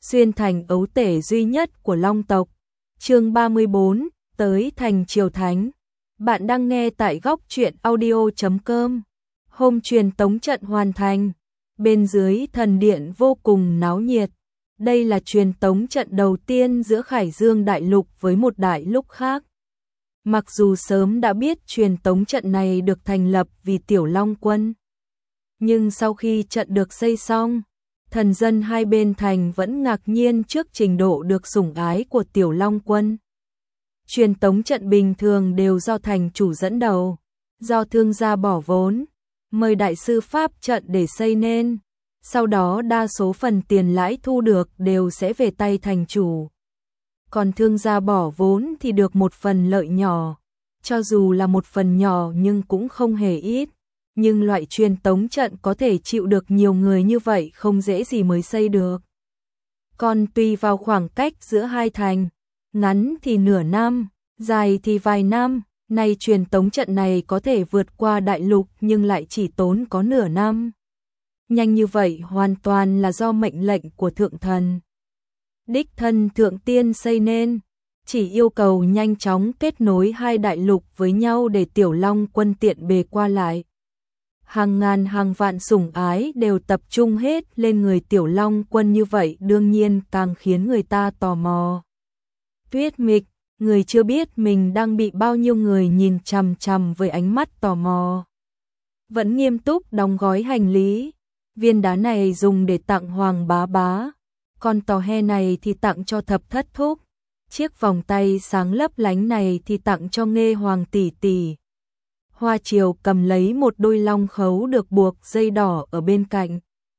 xuyên thành ấu tể duy nhất của Long tộc. Chương 34, tới thành Triều Thánh. Bạn đang nghe tại góc truyện audio.com. Hôm truyền tống trận hoàn thành, bên dưới thần điện vô cùng náo nhiệt. Đây là truyền tống trận đầu tiên giữa Khải Dương đại lục với một đại lục khác. Mặc dù sớm đã biết truyền tống trận này được thành lập vì Tiểu Long Quân, nhưng sau khi trận được xây xong, thần dân hai bên thành vẫn ngạc nhiên trước trình độ được sủng ái của Tiểu Long Quân. Truyền tống trận bình thường đều do thành chủ dẫn đầu, do thương gia bỏ vốn, mời đại sư pháp trận để xây nên, sau đó đa số phần tiền lãi thu được đều sẽ về tay thành chủ. Còn thương gia bỏ vốn thì được một phần lợi nhỏ, cho dù là một phần nhỏ nhưng cũng không hề ít. Nhưng loại truyền tống trận có thể chịu được nhiều người như vậy không dễ gì mới xây được. Còn tùy vào khoảng cách giữa hai thành, ngắn thì nửa năm, dài thì vài năm, nay truyền tống trận này có thể vượt qua đại lục nhưng lại chỉ tốn có nửa năm. Nhanh như vậy hoàn toàn là do mệnh lệnh của thượng thần. Đích thân thượng tiên xây nên, chỉ yêu cầu nhanh chóng kết nối hai đại lục với nhau để Tiểu Long Quân tiện bề qua lại. Hàng ngàn hàng vạn sủng ái đều tập trung hết lên người Tiểu Long Quân, như vậy đương nhiên càng khiến người ta tò mò. Tuyết Mịch, người chưa biết mình đang bị bao nhiêu người nhìn chằm chằm với ánh mắt tò mò. Vẫn nghiêm túc đóng gói hành lý. Viên đá này dùng để tặng Hoàng bá bá, con tò he này thì tặng cho Thập thất thúc, chiếc vòng tay sáng lấp lánh này thì tặng cho Nghê Hoàng tỷ tỷ. Hoa Triều cầm lấy một đôi long khấu được buộc dây đỏ ở bên cạnh.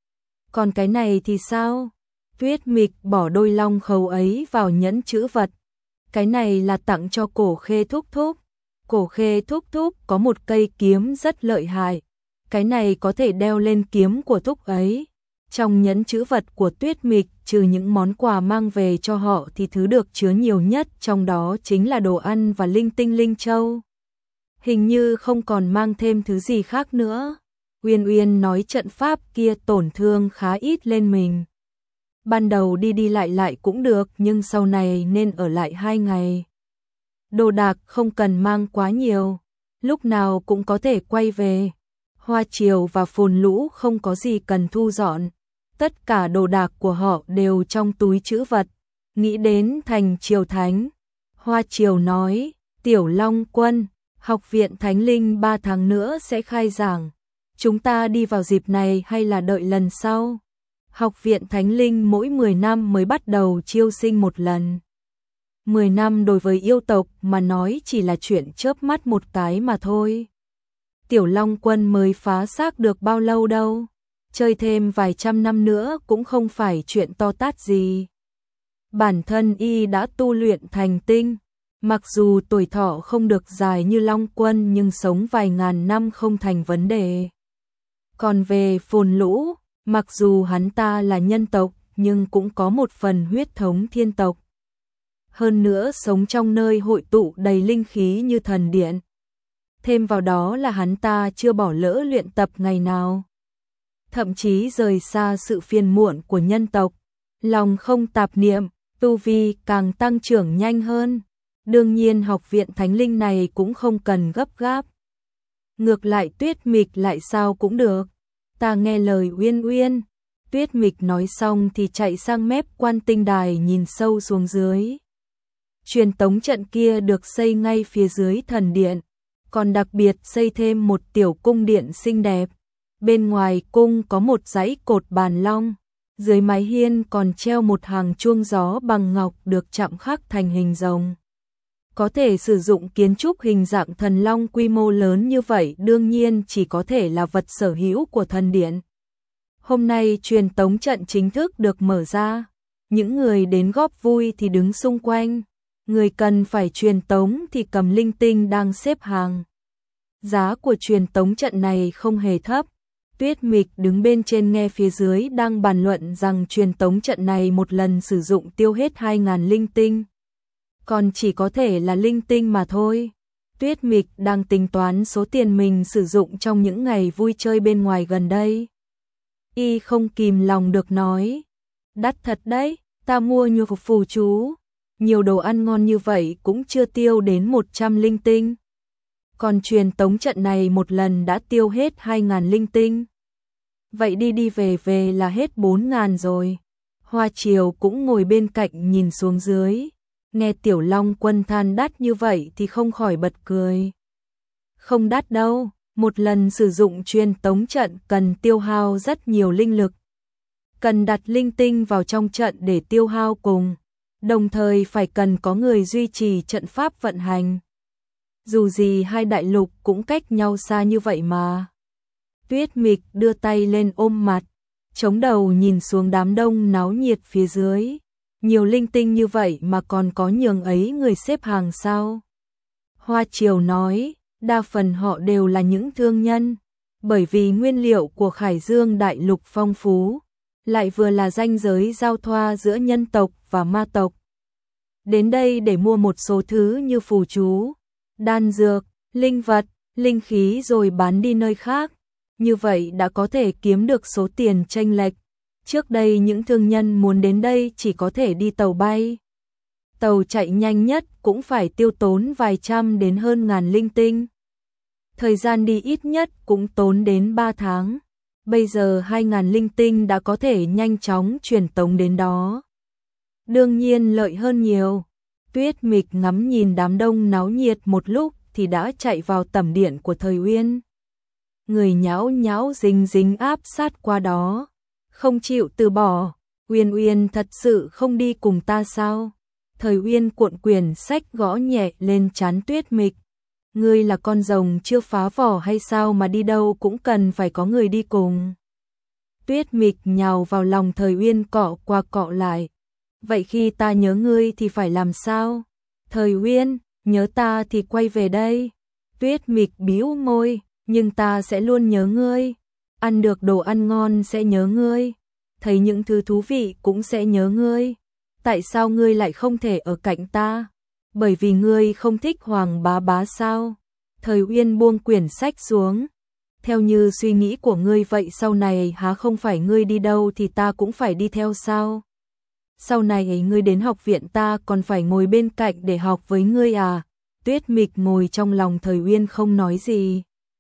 Còn cái này thì sao? Tuyết Mịch bỏ đôi long khấu ấy vào nhẫn chữ vật. Cái này là tặng cho Cổ Khê thúc thúc. Cổ Khê thúc thúc có một cây kiếm rất lợi hại. Cái này có thể đeo lên kiếm của thúc ấy. Trong nhẫn chữ vật của Tuyết Mịch, trừ những món quà mang về cho họ thì thứ được chứa nhiều nhất trong đó chính là đồ ăn và linh tinh linh châu. Hình như không còn mang thêm thứ gì khác nữa. Uyên Uyên nói trận pháp kia tổn thương khá ít lên mình. Ban đầu đi đi lại lại cũng được, nhưng sau này nên ở lại 2 ngày. Đồ đạc không cần mang quá nhiều, lúc nào cũng có thể quay về. Hoa Triều và Phồn Lũ không có gì cần thu dọn, tất cả đồ đạc của họ đều trong túi trữ vật. Nghĩ đến thành Triều Thánh, Hoa Triều nói, Tiểu Long Quân, học viện Thánh Linh 3 tháng nữa sẽ khai giảng. Chúng ta đi vào dịp này hay là đợi lần sau? Học viện Thánh Linh mỗi 10 năm mới bắt đầu chiêu sinh một lần. 10 năm đối với yêu tộc mà nói chỉ là chuyện chớp mắt một cái mà thôi. Tiểu Long Quân mới phá xác được bao lâu đâu. Chơi thêm vài trăm năm nữa cũng không phải chuyện to tát gì. Bản thân y đã tu luyện thành tinh. Mặc dù tuổi thọ không được dài như Long Quân nhưng sống vài ngàn năm không thành vấn đề. Còn về Phồn Lũ, mặc dù hắn ta là nhân tộc nhưng cũng có một phần huyết thống thiên tộc. Hơn nữa sống trong nơi hội tụ đầy linh khí như thần điện. Thêm vào đó là hắn ta chưa bỏ lỡ luyện tập ngày nào. Thậm chí rời xa sự phiền muộn của nhân tộc, lòng không tạp niệm, tu vi càng tăng trưởng nhanh hơn. Đương nhiên học viện Thánh Linh này cũng không cần gấp gáp. Ngược lại Tuyết Mịch lại sao cũng được. Ta nghe lời Uyên Uyên. Tuyết Mịch nói xong thì chạy sang mép Quan Tinh Đài nhìn sâu xuống dưới. Truyền tống trận kia được xây ngay phía dưới thần điện, còn đặc biệt xây thêm một tiểu cung điện xinh đẹp. Bên ngoài cung có một dãy cột bàn long, dưới mái hiên còn treo một hàng chuông gió bằng ngọc được chạm khắc thành hình rồng. Có thể sử dụng kiến trúc hình dạng thần long quy mô lớn như vậy đương nhiên chỉ có thể là vật sở hữu của thần điện. Hôm nay truyền tống trận chính thức được mở ra, những người đến góp vui thì đứng xung quanh, người cần phải truyền tống thì cầm linh tinh đang xếp hàng. Giá của truyền tống trận này không hề thấp. Tuyết Mịch đứng bên trên nghe phía dưới đang bàn luận rằng truyền tống trận này một lần sử dụng tiêu hết 2.000 linh tinh. Còn chỉ có thể là linh tinh mà thôi. Tuyết Mịch đang tính toán số tiền mình sử dụng trong những ngày vui chơi bên ngoài gần đây. Y không kìm lòng được nói. Đắt thật đấy, Ta mua nhiều phù chú, nhiều đồ ăn ngon như vậy cũng chưa tiêu đến 100 linh tinh. Còn truyền tống trận này một lần đã tiêu hết 2.000 linh tinh. Vậy đi đi về về là hết 4.000 rồi. Hoa Triều cũng ngồi bên cạnh nhìn xuống dưới. Nghe Tiểu Long Quân than đắt như vậy thì không khỏi bật cười. Không đắt đâu, một lần sử dụng truyền tống trận cần tiêu hao rất nhiều linh lực. Cần đặt linh tinh vào trong trận để tiêu hao cùng, đồng thời phải cần có người duy trì trận pháp vận hành. Dù gì hai đại lục cũng cách nhau xa như vậy mà. Tuyết Mịch đưa tay lên ôm mặt, chống đầu nhìn xuống đám đông náo nhiệt phía dưới. Nhiều linh tinh như vậy mà còn có nhường ấy người xếp hàng sao? Hoa Triều nói, đa phần họ đều là những thương nhân, bởi vì nguyên liệu của Khải Dương đại lục phong phú, lại vừa là ranh giới giao thoa giữa nhân tộc và ma tộc. Đến đây để mua một số thứ như phù chú, đan dược, linh vật, linh khí rồi bán đi nơi khác. Như vậy đã có thể kiếm được số tiền chênh lệch. Trước đây những thương nhân muốn đến đây chỉ có thể đi tàu bay. Tàu chạy nhanh nhất cũng phải tiêu tốn vài trăm đến hơn ngàn linh tinh. Thời gian đi ít nhất cũng tốn đến 3 tháng. Bây giờ 2.000 linh tinh đã có thể nhanh chóng truyền tống đến đó. Đương nhiên lợi hơn nhiều. Tuyết Mịch ngắm nhìn đám đông náo nhiệt một lúc thì đã chạy vào tẩm điện của Thời Uyên. Người nhão nhão dính dính áp sát qua đó, không chịu từ bỏ. Uyên Uyên thật sự không đi cùng ta sao? Thời Uyên cuộn quyển sách gõ nhẹ lên trán Tuyết Mịch. Ngươi là con rồng chưa phá vỏ hay sao mà đi đâu cũng cần phải có người đi cùng. Tuyết Mịch nhào vào lòng Thời Uyên cọ qua cọ lại. Vậy khi ta nhớ ngươi thì phải làm sao? Thời Uyên, nhớ ta thì quay về đây. Tuyết Mịch bĩu môi, nhưng ta sẽ luôn nhớ ngươi. Ăn được đồ ăn ngon sẽ nhớ ngươi. Thấy những thứ thú vị cũng sẽ nhớ ngươi. Tại sao ngươi lại không thể ở cạnh ta? Bởi vì ngươi không thích Hoàng bá bá sao? Thời Uyên buông quyển sách xuống. Theo như suy nghĩ của ngươi vậy sau này há không phải ngươi đi đâu thì ta cũng phải đi theo sao? Sau này ngươi đến học viện ta còn phải ngồi bên cạnh để học với ngươi à? Tuyết Mịch ngồi trong lòng Thời Uyên không nói gì.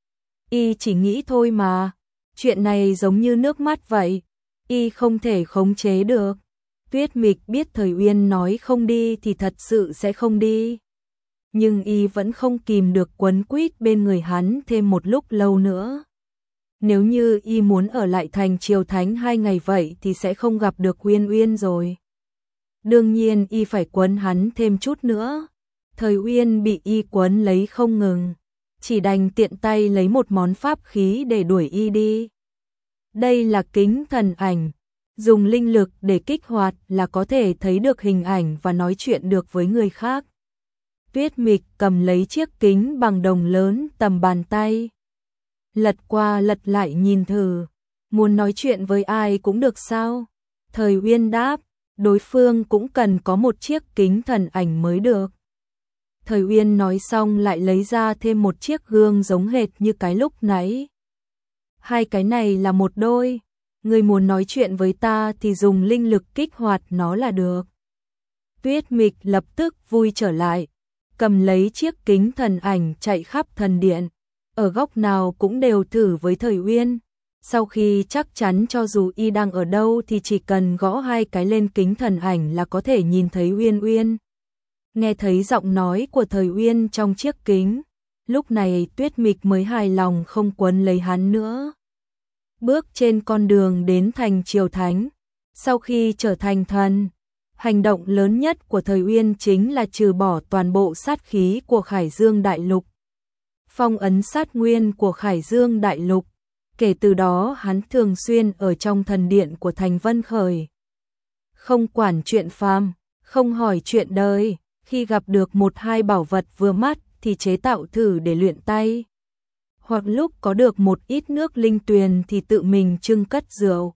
Y chỉ nghĩ thôi mà. Chuyện này giống như nước mắt vậy. Y không thể khống chế được. Tuyết Mịch biết Thời Uyên nói không đi thì thật sự sẽ không đi. Nhưng y vẫn không kìm được quấn quýt bên người hắn thêm một lúc lâu nữa. Nếu như y muốn ở lại thành Triều Thánh 2 ngày vậy thì sẽ không gặp được Uyên Uyên rồi. Đương nhiên y phải quấn hắn thêm chút nữa. Thời Uyên bị y quấn lấy không ngừng, chỉ đành tiện tay lấy một món pháp khí để đuổi y đi. Đây là kính thần ảnh. Dùng linh lực để kích hoạt là có thể thấy được hình ảnh và nói chuyện được với người khác. Tuyết Mịch cầm lấy chiếc kính bằng đồng lớn tầm bàn tay. Lật qua lật lại nhìn thử. Muốn nói chuyện với ai cũng được sao? Thời Uyên đáp, đối phương cũng cần có một chiếc kính thần ảnh mới được. Thời Uyên nói xong lại lấy ra thêm một chiếc gương giống hệt như cái lúc nãy. Hai cái này là một đôi. Ngươi muốn nói chuyện với ta thì dùng linh lực kích hoạt nó là được. Tuyết Mịch lập tức vui trở lại, cầm lấy chiếc kính thần ảnh chạy khắp thần điện, ở góc nào cũng đều thử với Thời Uyên. Sau khi chắc chắn cho dù y đang ở đâu thì chỉ cần gõ 2 cái lên kính thần ảnh là có thể nhìn thấy Uyên Uyên. Nghe thấy giọng nói của Thời Uyên trong chiếc kính, lúc này Tuyết Mịch mới hài lòng không quấn lấy hắn nữa. Bước trên con đường đến thành Triều Thánh, sau khi trở thành thần, hành động lớn nhất của Thời Uyên chính là trừ bỏ toàn bộ sát khí của Khải Dương Đại Lục. Phong ấn sát nguyên của Khải Dương Đại Lục, kể từ đó hắn thường xuyên ở trong thần điện của thành Vân Khởi. Không quản chuyện phàm, không hỏi chuyện đời, khi gặp được 1-2 bảo vật vừa mắt thì chế tạo thử để luyện tay. Hoặc lúc có được một ít nước linh tuyền thì tự mình trưng cất rượu.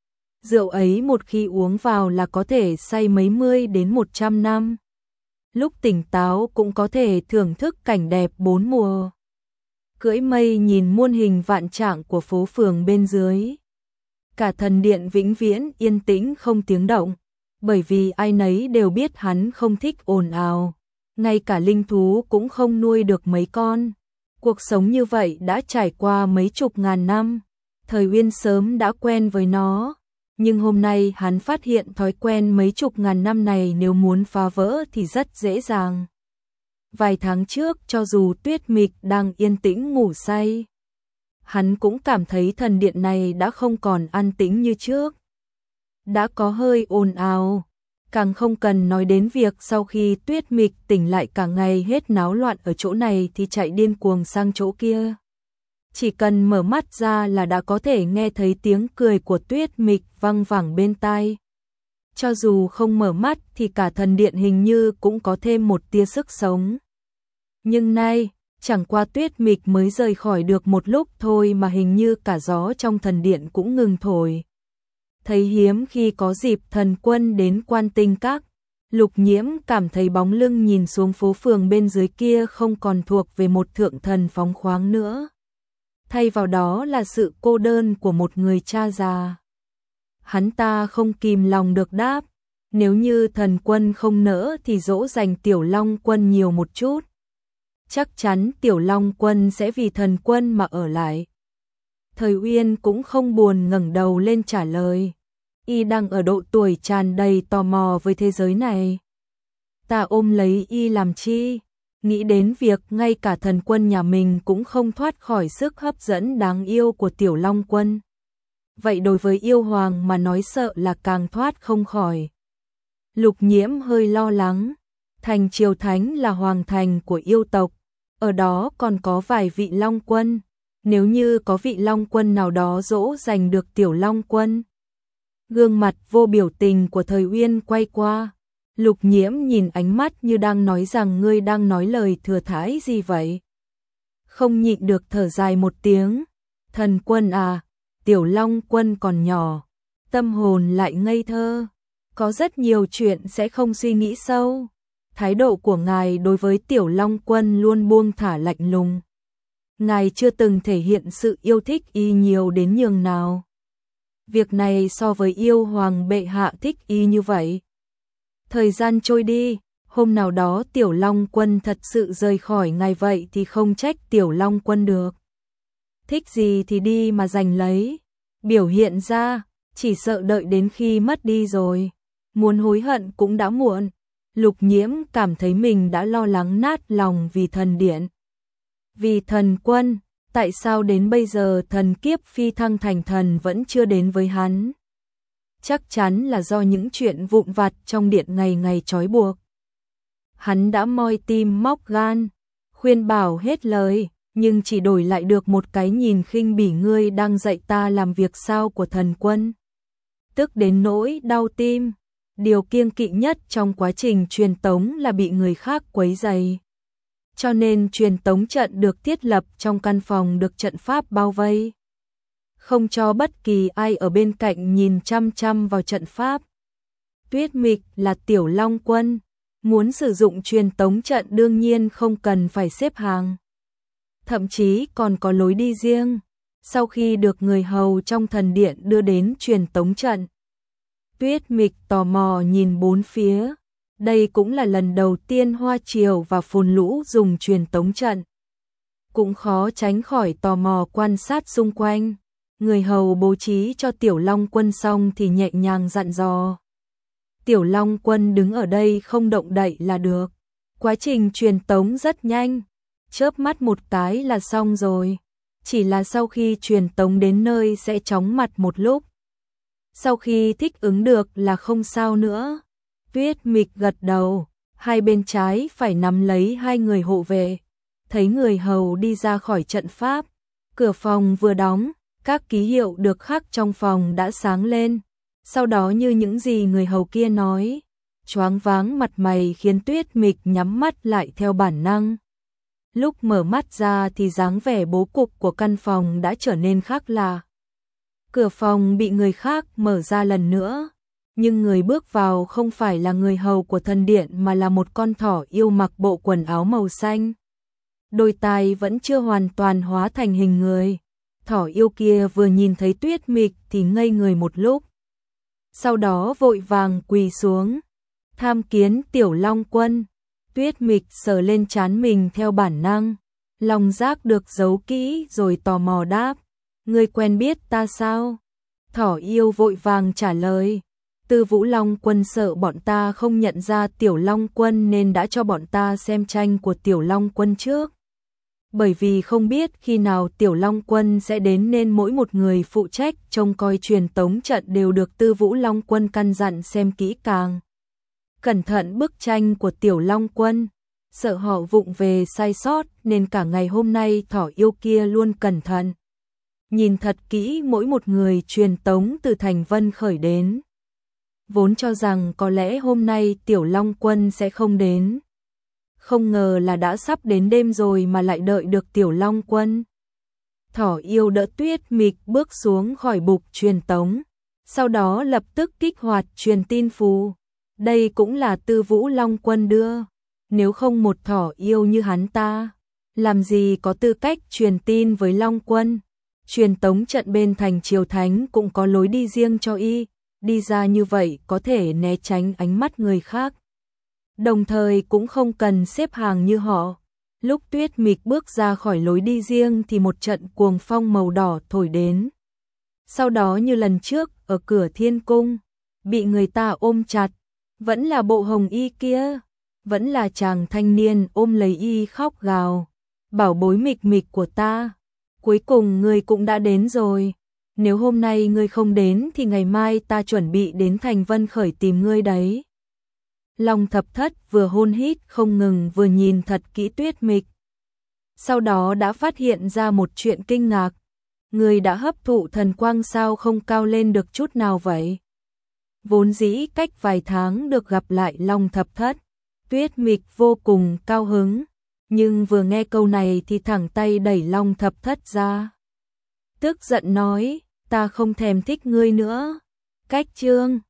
Rượu ấy một khi uống vào là có thể say mấy mươi đến 100 năm. Lúc tỉnh táo cũng có thể thưởng thức cảnh đẹp 4 mùa. Cưỡi mây nhìn muôn hình vạn trạng của phố phường bên dưới. Cả thần điện vĩnh viễn yên tĩnh không tiếng động. bởi vì ai nấy đều biết hắn không thích ồn ào, ngay cả linh thú cũng không nuôi được mấy con. Cuộc sống như vậy đã trải qua mấy chục ngàn năm, Thời Uyên sớm đã quen với nó, nhưng hôm nay hắn phát hiện thói quen mấy chục ngàn năm này nếu muốn phá vỡ thì rất dễ dàng. Vài tháng trước cho dù Tuyết Mịch đang yên tĩnh ngủ say, hắn cũng cảm thấy thần điện này đã không còn an tĩnh như trước. Đã có hơi ồn ào, càng không cần nói đến việc sau khi Tuyết Mịch tỉnh lại cả ngày hết náo loạn ở chỗ này thì chạy điên cuồng sang chỗ kia. Chỉ cần mở mắt ra là đã có thể nghe thấy tiếng cười của Tuyết Mịch văng vẳng bên tai. Cho dù không mở mắt thì cả thần điện hình như cũng có thêm một tia sức sống. Nhưng nay, chẳng qua Tuyết Mịch mới rời khỏi được một lúc thôi mà hình như cả gió trong thần điện cũng ngừng thổi. Thấy hiếm khi có dịp Thần Quân đến Quan Tinh Các, Lục Nhiễm cảm thấy bóng lưng nhìn xuống phố phường bên dưới kia không còn thuộc về một thượng thần phóng khoáng nữa. Thay vào đó là sự cô đơn của một người cha già. Hắn ta không kìm lòng được đáp, nếu như Thần Quân không nỡ thì dỗ dành Tiểu Long Quân nhiều một chút. Chắc chắn Tiểu Long Quân sẽ vì Thần Quân mà ở lại. Thời Uyên cũng không buồn ngẩng đầu lên trả lời. Y đang ở độ tuổi tràn đầy tò mò với thế giới này. Ta ôm lấy Y làm chi? Nghĩ đến việc ngay cả Thần Quân nhà mình cũng không thoát khỏi sức hấp dẫn đáng yêu của Tiểu Long Quân. Vậy đối với yêu hoàng mà nói sợ là càng thoát không khỏi. Lục Nhiễm hơi lo lắng. Thành Triều Thánh là hoàng thành của yêu tộc. Ở đó còn có vài vị Long Quân. Nếu như có vị Long Quân nào đó dỗ dành được Tiểu Long Quân. Gương mặt vô biểu tình của Thời Uyên quay qua. Lục Nhiễm nhìn ánh mắt như đang nói rằng ngươi đang nói lời thừa thãi gì vậy. Không nhịn được thở dài một tiếng. Thần Quân à, Tiểu Long Quân còn nhỏ, tâm hồn lại ngây thơ. Có rất nhiều chuyện sẽ không suy nghĩ sâu. Thái độ của ngài đối với Tiểu Long Quân luôn buông thả lạnh lùng. Ngài chưa từng thể hiện sự yêu thích Y nhiều đến nhường nào. Việc này so với yêu hoàng bệ hạ thích Y như vậy. Thời gian trôi đi, hôm nào đó Tiểu Long Quân thật sự rời khỏi ngài vậy thì không trách Tiểu Long Quân được. Thích gì thì đi mà giành lấy, biểu hiện ra, chỉ sợ đợi đến khi mất đi rồi. Muốn hối hận cũng đã muộn. Lục Nhiễm cảm thấy mình đã lo lắng nát lòng vì thần điện. Vì Thần Quân, tại sao đến bây giờ thần kiếp phi thăng thành thần vẫn chưa đến với hắn? Chắc chắn là do những chuyện vụn vặt trong điện ngày ngày trói buộc. Hắn đã moi tim móc gan, khuyên bảo hết lời, nhưng chỉ đổi lại được một cái nhìn khinh bỉ ngươi đang dạy ta làm việc sao của Thần Quân. Tức đến nỗi đau tim. Điều kiêng kỵ nhất trong quá trình truyền tống là bị người khác quấy rầy. Cho nên truyền tống trận được thiết lập trong căn phòng được trận pháp bao vây. Không cho bất kỳ ai ở bên cạnh nhìn chăm chăm vào trận pháp. Tuyết Mịch là Tiểu Long Quân, muốn sử dụng truyền tống trận đương nhiên không cần phải xếp hàng. Thậm chí còn có lối đi riêng. Sau khi được người hầu trong thần điện đưa đến truyền tống trận, Tuyết Mịch tò mò nhìn bốn phía. Đây cũng là lần đầu tiên Hoa Triều và Phồn Lũ dùng truyền tống trận. Cũng khó tránh khỏi tò mò quan sát xung quanh. Người hầu bố trí cho Tiểu Long Quân xong thì nhẹ nhàng dặn dò. Tiểu Long Quân đứng ở đây không động đậy là được. Quá trình truyền tống rất nhanh. Chớp mắt một cái là xong rồi. Chỉ là sau khi truyền tống đến nơi sẽ chóng mặt một lúc. Sau khi thích ứng được là không sao nữa. Tuyết Mịch gật đầu, hai bên trái phải nắm lấy hai người hộ vệ. Thấy người hầu đi ra khỏi trận pháp, cửa phòng vừa đóng, các ký hiệu được khắc trong phòng đã sáng lên. Sau đó như những gì người hầu kia nói, choáng váng mặt mày khiến Tuyết Mịch nhắm mắt lại theo bản năng. Lúc mở mắt ra thì dáng vẻ bố cục của căn phòng đã trở nên khác lạ. Cửa phòng bị người khác mở ra lần nữa, nhưng người bước vào không phải là người hầu của thần điện mà là một con thỏ yêu mặc bộ quần áo màu xanh. Đôi tai vẫn chưa hoàn toàn hóa thành hình người. Thỏ yêu kia vừa nhìn thấy Tuyết Mịch thì ngây người một lúc. sau đó vội vàng quỳ xuống, tham kiến Tiểu Long Quân. Tuyết Mịch sờ lên trán mình theo bản năng, lòng giác được giấu kỹ rồi tò mò đáp, ngươi quen biết ta sao? Thỏ yêu vội vàng trả lời, Tư Vũ Long Quân sợ bọn ta không nhận ra Tiểu Long Quân nên đã cho bọn ta xem tranh của Tiểu Long Quân trước. Bởi vì không biết khi nào Tiểu Long Quân sẽ đến nên mỗi một người phụ trách trông coi truyền tống trận đều được Tư Vũ Long Quân căn dặn xem kỹ càng cẩn thận bức tranh của Tiểu Long Quân, sợ họ vụng về sai sót nên cả ngày hôm nay thỏ yêu kia luôn cẩn thận nhìn thật kỹ mỗi một người truyền tống từ thành Vân Khởi đến. Vốn cho rằng có lẽ hôm nay Tiểu Long Quân sẽ không đến, không ngờ là đã sắp đến đêm rồi mà lại đợi được Tiểu Long Quân. Thỏ yêu đỡ Tuyết Mịch bước xuống khỏi bục truyền tống, sau đó lập tức kích hoạt truyền tin phù. Đây cũng là Tư Vũ Long Quân đưa, nếu không một thỏ yêu như hắn ta, làm gì có tư cách truyền tin với Long Quân. Truyền tống trận bên thành Triều Thánh cũng có lối đi riêng cho y, đi ra như vậy có thể né tránh ánh mắt người khác. Đồng thời cũng không cần xếp hàng như họ. Lúc Tuyết Mịch bước ra khỏi lối đi riêng thì một trận cuồng phong màu đỏ thổi đến. Sau đó như lần trước ở cửa Thiên Cung, bị người ta ôm chặt, vẫn là bộ hồng y kia, vẫn là chàng thanh niên ôm lấy y khóc gào, bảo bối Mịch Mịch của ta, cuối cùng ngươi cũng đã đến rồi. Nếu hôm nay ngươi không đến thì ngày mai ta chuẩn bị đến thành Vân Khởi tìm ngươi đấy. Long Thập Thất vừa hôn hít không ngừng vừa nhìn thật kỹ Tuyết Mịch. Sau đó đã phát hiện ra một chuyện kinh ngạc. Ngươi đã hấp thụ thần quang sao không cao lên được chút nào vậy? Vốn dĩ cách vài tháng được gặp lại Long Thập Thất, Tuyết Mịch vô cùng cao hứng. Nhưng vừa nghe câu này thì thẳng tay đẩy Long Thập Thất ra. Tức giận nói, ta không thèm thích ngươi nữa. Cách chương